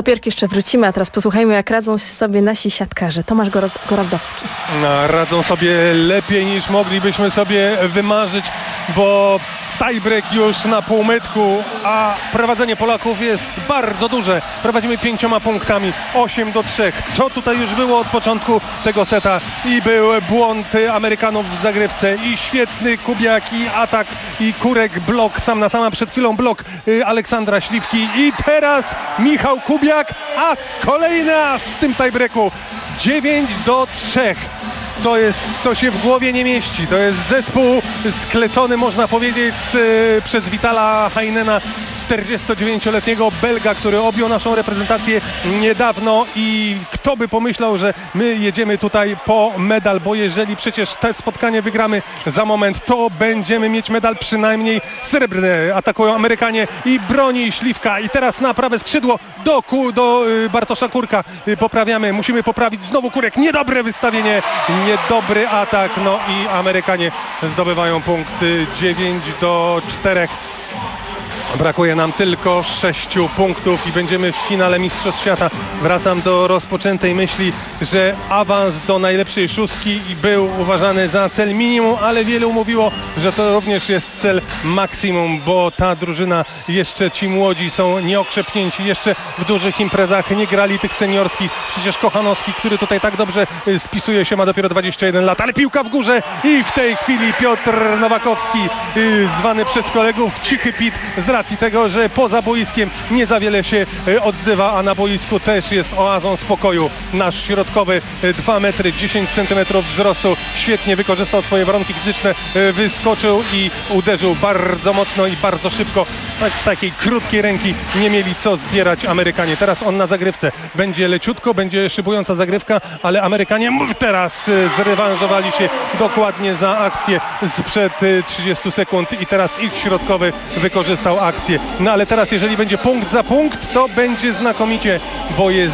szpierki jeszcze wrócimy, a teraz posłuchajmy, jak radzą sobie nasi siatkarze. Tomasz Gorazdowski. Radzą sobie lepiej niż moglibyśmy sobie wymarzyć, bo tiebreak już na półmetku, a prowadzenie Polaków jest bardzo duże. Prowadzimy 5 punktami, 8-3. Co tutaj już było od początku tego seta? I był błąd Amerykanów w zagrywce i świetny Kubiak i atak i Kurek blok, sam na sama przed chwilą blok Aleksandra Śliwki i teraz Michał Kubiak, kolejny as w tym tiebreaku. 9-3. To się w głowie nie mieści. To jest zespół sklecony, można powiedzieć, przez Vitala Heinena, 49-letniego Belga, który objął naszą reprezentację niedawno i kto by pomyślał, że my jedziemy tutaj po medal, bo jeżeli przecież te spotkanie wygramy za moment, to będziemy mieć medal przynajmniej srebrny. Atakują Amerykanie i broni Śliwka i teraz na prawe skrzydło do Bartosza Kurka. Poprawiamy, musimy poprawić znowu Kurek. Niedobre wystawienie, niedobry atak, no i Amerykanie zdobywają punkt 9-4. Brakuje nam tylko 6 punktów i będziemy w finale Mistrzostw Świata. Wracam do rozpoczętej myśli, że awans do najlepszej szóstki był uważany za cel minimum, ale wielu mówiło, że to również jest cel maksimum, bo ta drużyna, jeszcze ci młodzi są nieokrzepnięci, jeszcze w dużych imprezach nie grali tych seniorskich. Przecież Kochanowski, który tutaj tak dobrze spisuje się, ma dopiero 21 lat, ale piłka w górze i w tej chwili Piotr Nowakowski, zwany przez kolegów Cichy Pit, z racji tego, że poza boiskiem nie za wiele się odzywa, a na boisku też jest oazą spokoju. Nasz środkowy 2 metry 10 centymetrów wzrostu, świetnie wykorzystał swoje warunki fizyczne, wyskoczył i uderzył bardzo mocno i bardzo szybko. Z takiej krótkiej ręki nie mieli co zbierać Amerykanie. Teraz on na zagrywce. Będzie leciutko, będzie szybująca zagrywka, ale Amerykanie teraz zrewanżowali się dokładnie za akcję sprzed 30 sekund i teraz ich środkowy wykorzystał akcję. No ale teraz jeżeli będzie punkt za punkt, to będzie znakomicie, bo jest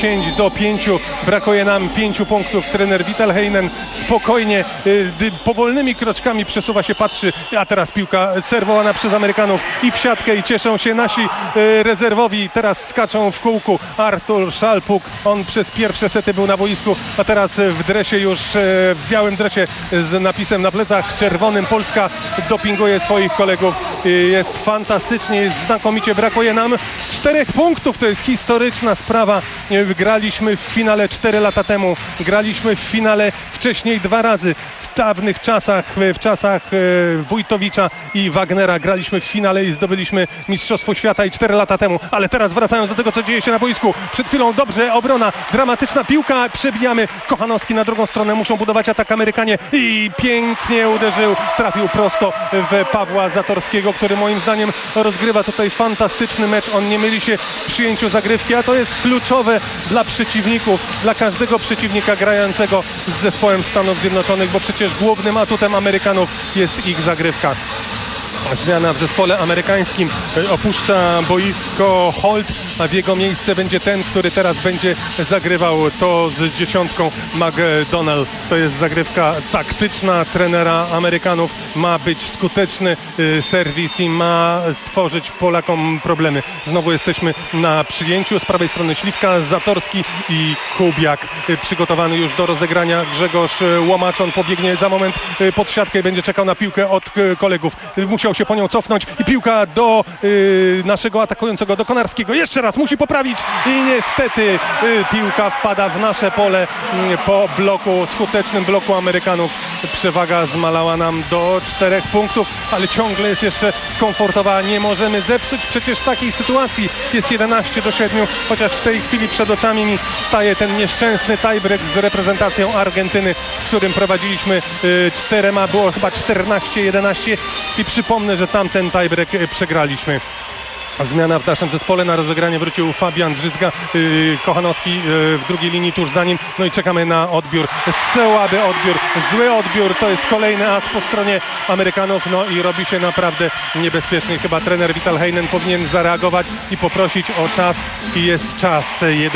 10-5. Brakuje nam 5 punktów. Trener Vital Heinen spokojnie, powolnymi kroczkami przesuwa się, patrzy, a teraz piłka serwowana przez Amerykanów i w siatkę i cieszą się nasi rezerwowi. Teraz skaczą w kółku. Artur Szalpuk, on przez pierwsze sety był na boisku, a teraz w dresie już, w białym dresie z napisem na plecach czerwonym Polska dopinguje swoich kolegów. Jest fantastycznie, jest znakomicie. Brakuje nam 4 punktów. To jest historyczna sprawa. Graliśmy w finale 4 lata temu. Graliśmy w finale wcześniej 2 razy. W dawnych czasach, w czasach Wójtowicza i Wagnera graliśmy w finale i zdobyliśmy Mistrzostwo Świata i 4 lata temu. Ale teraz wracając do tego, co dzieje się na boisku. Przed chwilą dobrze obrona, dramatyczna piłka, przebijamy. Kochanowski na drugą stronę, muszą budować atak Amerykanie i pięknie uderzył, trafił prosto w Pawła Zatorskiego, który moim zdaniem rozgrywa tutaj fantastyczny mecz. On nie myli się w przyjęciu zagrywki, a to jest kluczowe dla przeciwników, dla każdego przeciwnika grającego z zespołem Stanów Zjednoczonych, bo przecież głównym atutem Amerykanów jest ich zagrywka. Zmiana w zespole amerykańskim. Opuszcza boisko Holt, a w jego miejsce będzie ten, który teraz będzie zagrywał to z 10 McDonald. To jest zagrywka taktyczna trenera Amerykanów. Ma być skuteczny serwis i ma stworzyć Polakom problemy. Znowu jesteśmy na przyjęciu. Z prawej strony Śliwka, Zatorski i Kubiak. Przygotowany już do rozegrania Grzegorz Łomacz. On pobiegnie za moment pod siatkę i będzie czekał na piłkę od kolegów. Musiał się po nią cofnąć i piłka do naszego atakującego, do Konarskiego. Jeszcze raz musi poprawić i niestety piłka wpada w nasze pole po bloku, skutecznym bloku Amerykanów. Przewaga zmalała nam do 4 punktów, ale ciągle jest jeszcze komfortowa. Nie możemy zepsuć przecież takiej sytuacji. Jest 11-7, chociaż w tej chwili przed oczami mi staje ten nieszczęsny tiebreak z reprezentacją Argentyny, w którym prowadziliśmy 4, było chyba 14-11 i przypomnę, że tamten tiebreak przegraliśmy. Zmiana w naszym zespole, na rozegranie wrócił Fabian Brzyzga, Kochanowski w drugiej linii tuż za nim, no i czekamy na odbiór. Słaby odbiór, zły odbiór, to jest kolejny as po stronie Amerykanów, no i robi się naprawdę niebezpiecznie. Chyba trener Vital Heinen powinien zareagować i poprosić o czas i jest czas.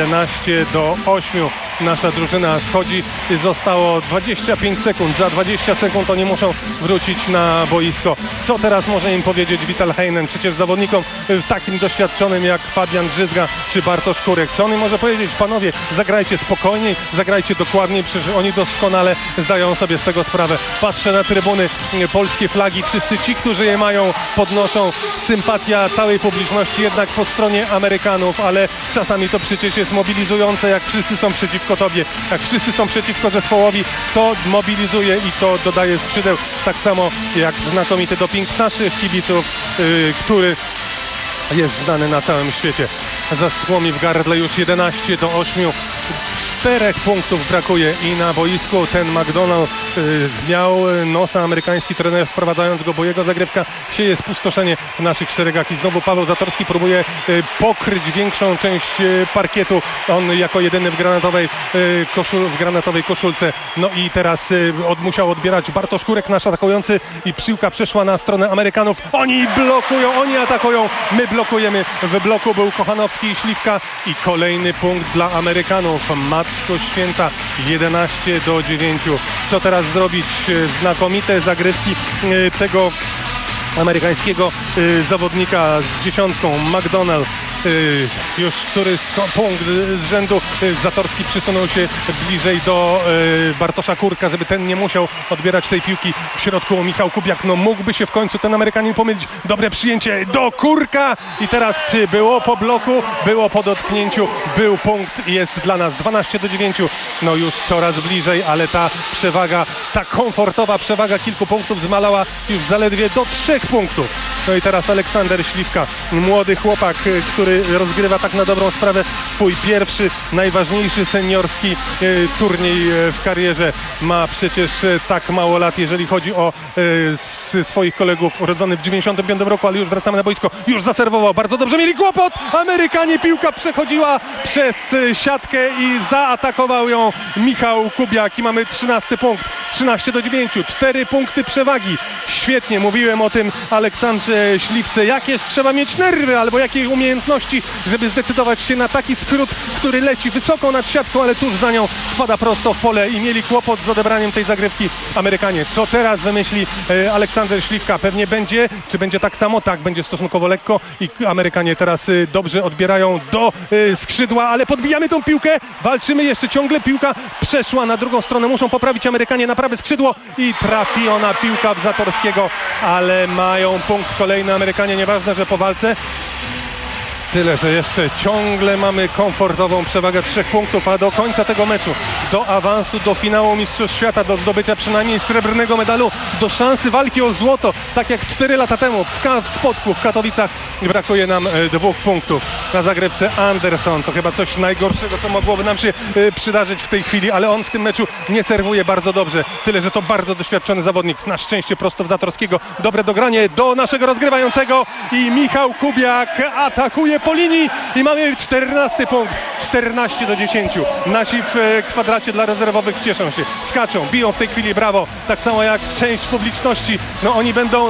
11-8. Nasza drużyna schodzi, zostało 25 sekund, za 20 sekund oni muszą wrócić na boisko. Co teraz może im powiedzieć Vital Heinen? Przecież zawodnikom w takim doświadczonym jak Fabian Drzyzga czy Bartosz Kurek. Co on im może powiedzieć? Panowie, zagrajcie spokojniej, zagrajcie dokładniej, przecież oni doskonale zdają sobie z tego sprawę. Patrzę na trybuny, polskie flagi, wszyscy ci, którzy je mają, podnoszą. Sympatia całej publiczności jednak po stronie Amerykanów, ale czasami to przecież jest mobilizujące, jak wszyscy są przeciwko tobie, jak wszyscy są przeciwko zespołowi, to mobilizuje i to dodaje skrzydeł, tak samo jak znakomity doping naszych kibiców, który jest znany na całym świecie. Zastłomi w gardle już 11-8. 4 punktów brakuje i na boisku ten McDonald miał nosa amerykański trener, wprowadzając go, bo jego zagrywka sieje spustoszenie w naszych szeregach i znowu Paweł Zatorski próbuje pokryć większą część parkietu. On jako jedyny w granatowej koszulce. No i teraz musiał odbierać Bartosz Kurek, nasz atakujący, i piłka przeszła na stronę Amerykanów. Oni blokują, oni atakują, my blokujemy. W bloku był Kochanowski i Śliwka i kolejny punkt dla Amerykanów. Matko Święta, 11-9. Co teraz zrobić? Znakomite zagrywki tego amerykańskiego zawodnika z 10, McDonald. Już któryś punkt z rzędu. Zatorski przysunął się bliżej do Bartosza Kurka, żeby ten nie musiał odbierać tej piłki. W środku Michał Kubiak, no mógłby się w końcu ten Amerykanin pomylić. Dobre przyjęcie do Kurka i teraz czy było po bloku, było po dotknięciu, był punkt i jest dla nas 12-9. No już coraz bliżej, ale ta przewaga, ta komfortowa przewaga kilku punktów zmalała już zaledwie do 3 punktów. No i teraz Aleksander Śliwka, młody chłopak, który rozgrywa tak na dobrą sprawę swój pierwszy, najważniejszy seniorski turniej w karierze. Ma przecież tak mało lat, jeżeli chodzi o swoich kolegów, urodzony w 95 roku, ale już wracamy na boisko. Już zaserwował, bardzo dobrze, mieli kłopot. Amerykanie, piłka przechodziła przez siatkę i zaatakował ją Michał Kubiak i mamy 13 punkt. 13-9, 4 punkty przewagi. Świetnie, mówiłem o tym Aleksandrze Śliwce. Jakież trzeba mieć nerwy albo jakie umiejętności, żeby zdecydować się na taki skrót, który leci wysoko nad siatką, ale tuż za nią spada prosto w pole i mieli kłopot z odebraniem tej zagrywki Amerykanie. Co teraz wymyśli Aleksander Śliwka? Pewnie będzie, czy będzie tak samo? Tak, będzie stosunkowo lekko i Amerykanie teraz dobrze odbierają do skrzydła, ale podbijamy tą piłkę, walczymy jeszcze ciągle, piłka przeszła na drugą stronę, muszą poprawić Amerykanie na prawe skrzydło i trafiona piłka w Zatorskiego, ale mają punkt kolejny Amerykanie, nieważne, że po walce. Tyle, że jeszcze ciągle mamy komfortową przewagę 3 punktów, a do końca tego meczu, do awansu do finału Mistrzostw Świata, do zdobycia przynajmniej srebrnego medalu, do szansy walki o złoto, tak jak 4 lata temu w Spodku, w Katowicach, brakuje nam 2 punktów. Na zagrywce Anderson, to chyba coś najgorszego, co mogłoby nam się przydarzyć w tej chwili, ale on w tym meczu nie serwuje bardzo dobrze. Tyle, że to bardzo doświadczony zawodnik, na szczęście prosto w Zatorskiego. Dobre dogranie do naszego rozgrywającego i Michał Kubiak atakuje po linii i mamy 14 punkt, 14-10. Nasi w kwadracie dla rezerwowych cieszą się, skaczą, biją w tej chwili brawo, tak samo jak część publiczności. No oni będą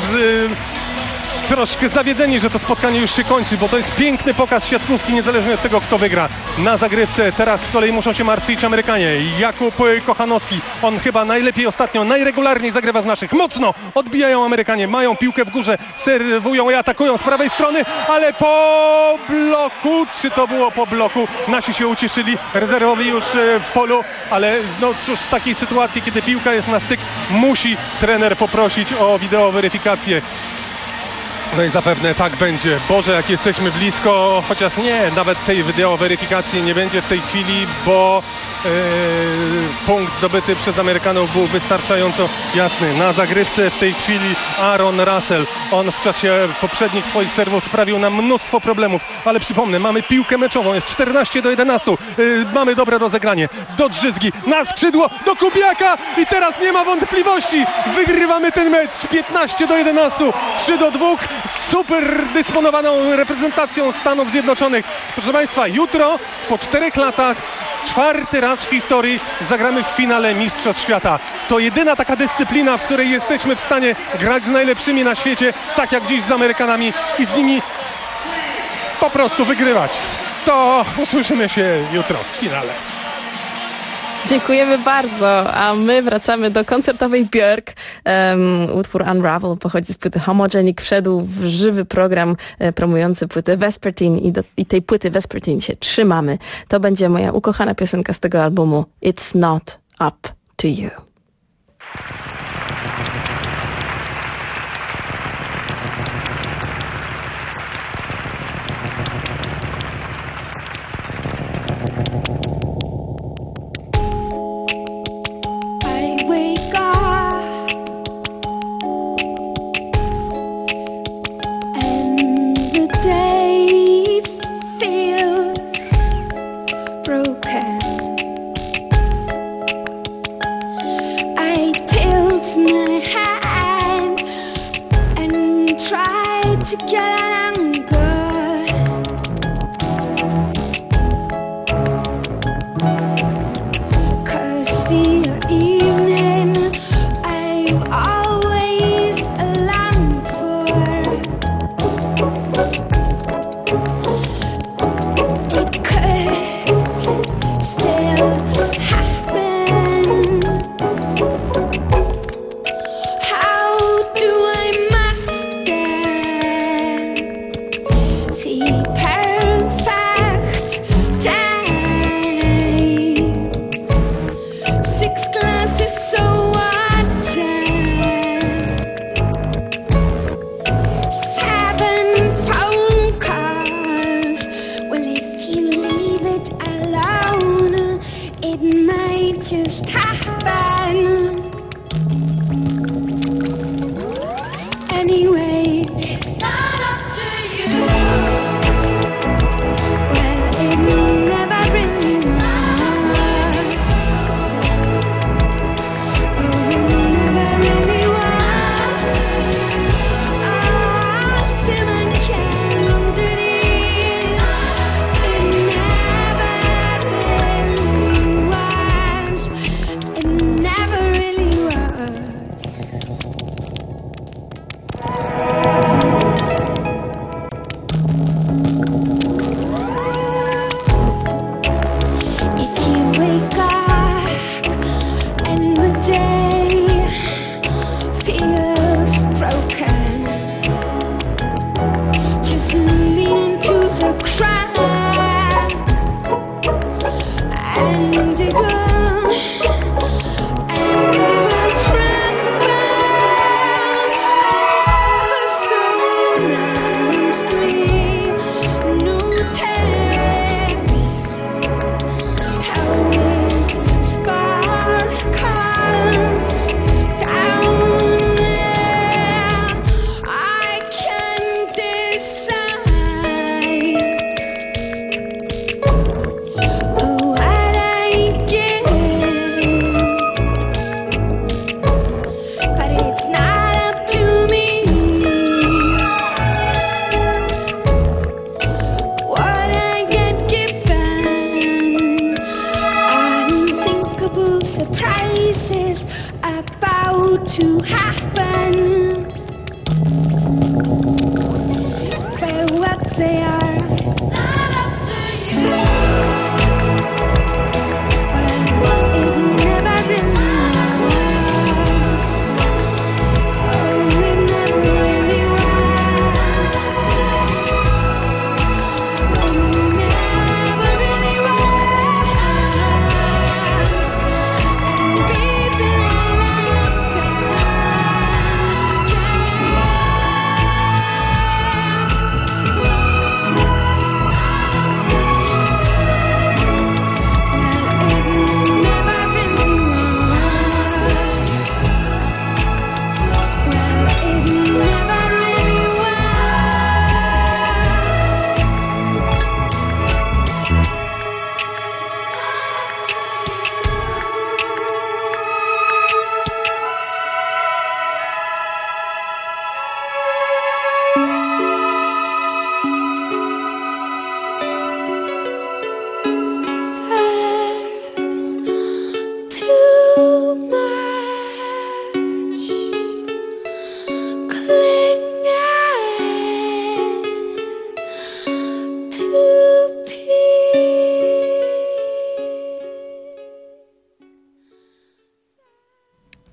troszkę zawiedzeni, że to spotkanie już się kończy, bo to jest piękny pokaz siatkówki, niezależnie od tego, kto wygra. Na zagrywce teraz z kolei muszą się martwić Amerykanie. Jakub Kochanowski, on chyba najlepiej ostatnio, najregularniej zagrywa z naszych. Mocno odbijają Amerykanie, mają piłkę w górze, serwują i atakują z prawej strony, ale po bloku, czy to było po bloku? Nasi się ucieszyli, rezerwowi już w polu, ale no cóż, w takiej sytuacji, kiedy piłka jest na styk, musi trener poprosić o wideoweryfikację. No i zapewne tak będzie. Boże, jak jesteśmy blisko, chociaż nie, nawet tej wideoweryfikacji nie będzie w tej chwili, bo punkt zdobyty przez Amerykanów był wystarczająco jasny. Na zagrywce w tej chwili Aaron Russell. On w czasie poprzednich swoich serwów sprawił nam mnóstwo problemów, ale przypomnę, mamy piłkę meczową, jest 14-11. Mamy dobre rozegranie. Do Drzyzgi, na skrzydło, do Kubiaka i teraz nie ma wątpliwości. Wygrywamy ten mecz 15-11, 3-2. Super dysponowaną reprezentacją Stanów Zjednoczonych. Proszę Państwa, jutro po 4 latach 4. raz w historii zagramy w finale Mistrzostw Świata. To jedyna taka dyscyplina, w której jesteśmy w stanie grać z najlepszymi na świecie, tak jak dziś z Amerykanami i z nimi po prostu wygrywać. To usłyszymy się jutro w finale. Dziękujemy bardzo, a my wracamy do koncertowej Björk. Utwór Unravel pochodzi z płyty Homogenic, wszedł w żywy program promujący płytę Vespertine i tej płyty Vespertine się trzymamy. To będzie moja ukochana piosenka z tego albumu It's Not Up to You. What I get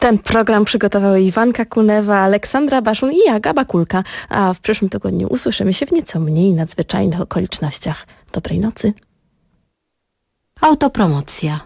Ten program przygotowały Iwanka Kunewa, Aleksandra Baszun i ja, Gaba Kulka. A w przyszłym tygodniu usłyszymy się w nieco mniej nadzwyczajnych okolicznościach. Dobrej nocy. Autopromocja.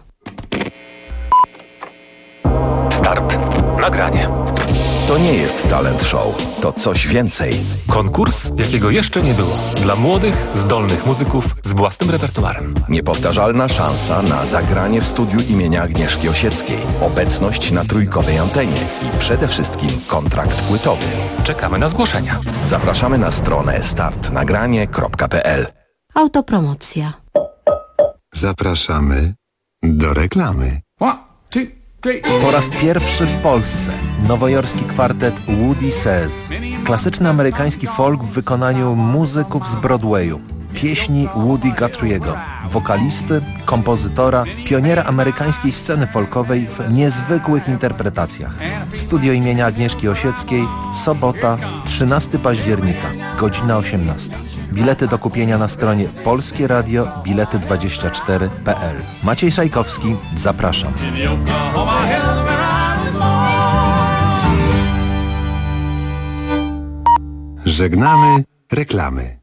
Start. Nagranie. To nie jest talent show, to coś więcej. Konkurs, jakiego jeszcze nie było. Dla młodych, zdolnych muzyków z własnym repertuarem. Niepowtarzalna szansa na zagranie w studiu imienia Agnieszki Osieckiej. Obecność na trójkowej antenie i przede wszystkim kontrakt płytowy. Czekamy na zgłoszenia. Zapraszamy na stronę startnagranie.pl. Autopromocja. Zapraszamy do reklamy. Po raz pierwszy w Polsce nowojorski kwartet Woody Says. Klasyczny amerykański folk w wykonaniu muzyków z Broadwayu. Pieśni Woody Guthrie'ego, wokalisty, kompozytora, pioniera amerykańskiej sceny folkowej w niezwykłych interpretacjach. Studio imienia Agnieszki Osieckiej, sobota, 13 października, godzina 18. Bilety do kupienia na stronie polskieradio-bilety24.pl. Maciej Szajkowski, zapraszam. Żegnamy reklamy.